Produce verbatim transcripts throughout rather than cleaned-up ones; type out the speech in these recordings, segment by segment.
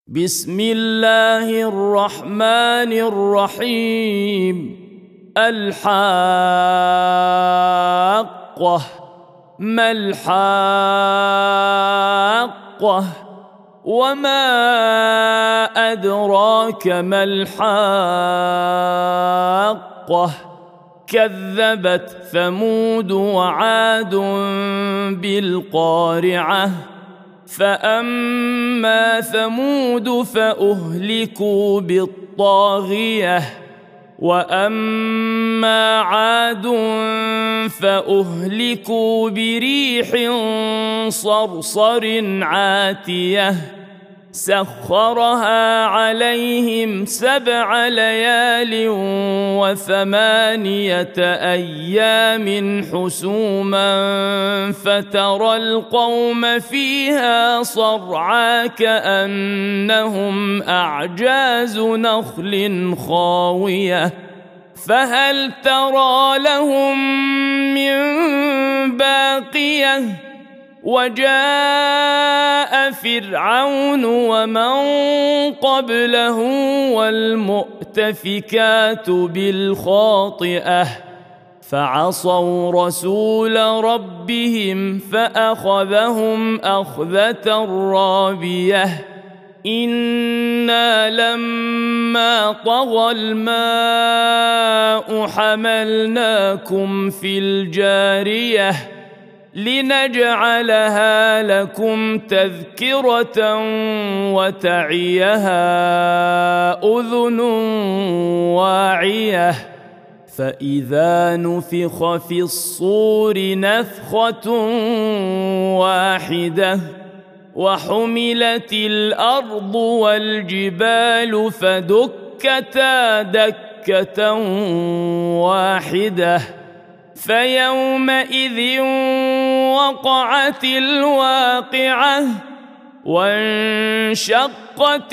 بسم الله الرحمن الرحيم. الحاقة. ما الحاقة؟ وما أدراك ما الحاقة؟ كذبت ثمود وعاد بالقارعة. فأما ثمود فأهلكوا بالطاغية، وأما عاد فأهلكوا بريح صرصر عاتية سخرها عليهم سبع ليال وثمانية أيام حسوما فترى القوم فيها صرعى كأنهم أعجاز نخل خاوية فهل ترى لهم من باقية؟ وجاء فرعون ومن قبله والمؤتفكات بالخاطئة فعصوا رسول ربهم فأخذهم أخذة رابية. إنا لما طغى الماء حملناكم في الجارية لنجعلها لكم تذكرة وتعيها أذن واعية. فإذا نفخ في الصور نفخة واحدة وحملت الأرض والجبال فدكتا دكة واحدة فيومئذ وقعت الواقعة وانشقت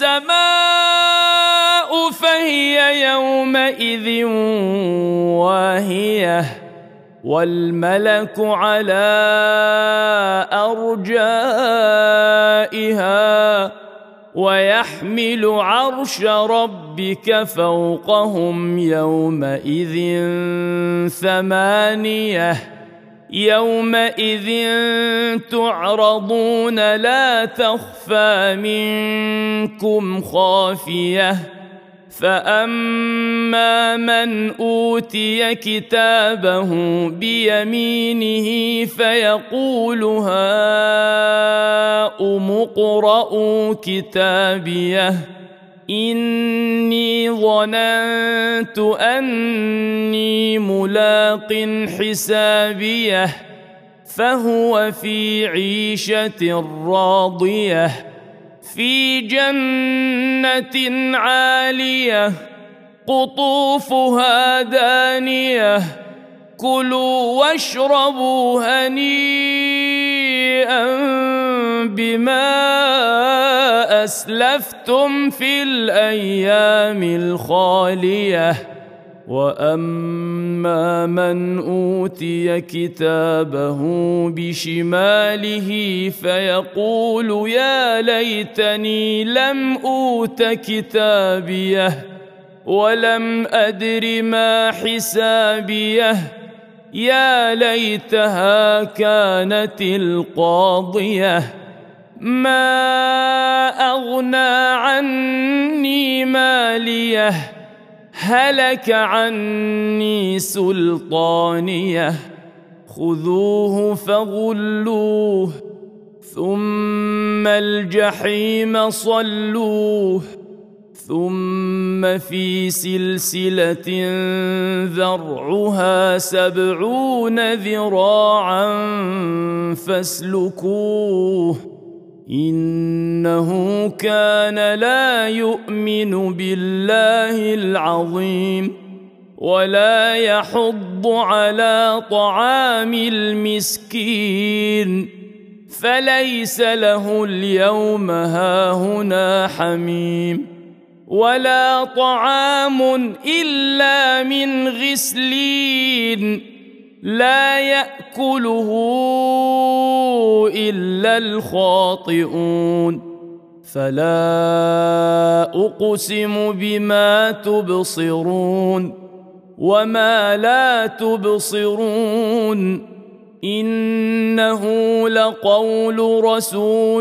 السماء فهي يومئذ واهية والملك على أرجائها ويحمل عرش ربك فوقهم يومئذ ثمانية. يومئذ تعرضون لا تخفى منكم خافية. فأما من أوتي كتابه بيمينه فيقول هاؤم اقرءوا كتابيه إني ظننت أني ملاق حسابيه فهو في عيشة راضية في جنة عالية قطوفها دانية كلوا واشربوا هنيئا بما أسلفتم في الأيام الخالية. وأما من أوتي كتابه بشماله فيقول يا ليتني لم أوت كتابيه ولم أدر ما حسابيه يا ليتها كانت القاضية ما أغنى عني ماليه هلك عني سلطانيه خذوه فغلوه ثم الجحيم صلوه ثم في سلسلة ذرعها سبعون ذراعا فاسلكوه إنه كان لا يؤمن بالله العظيم ولا يحض على طعام المسكين فليس له اليوم هاهنا حميم ولا طعام إلا من غسلين لا يأكله إلا الخاطئون فلا أقسم بما تبصرون وما لا تبصرون إنه لقول رسول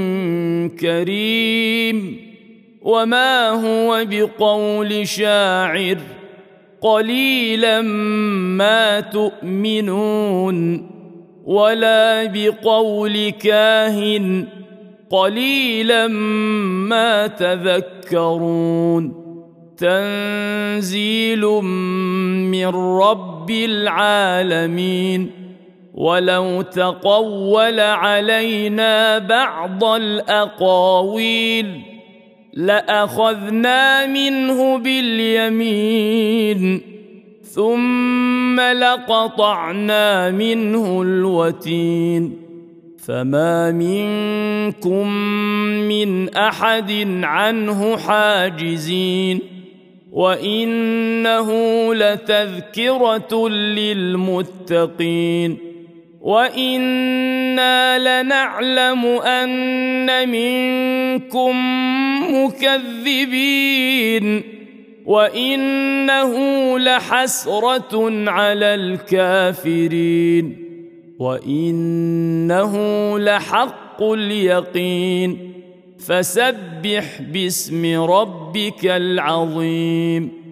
كريم وما هو بقول شاعر قليلا ما تؤمنون ولا بقول كاهن قليلا ما تذكرون تنزيل من رب العالمين ولو تقول علينا بعض الأقاويل لأخذنا منه باليمين ثم لقطعنا منه الوتين فما منكم من أحد عنه حاجزين وإنه لتذكرة للمتقين وإنا لنعلم أن منكم مكذبين وإنه لحسرة على الكافرين وإنه لحق اليقين فسبح باسم ربك العظيم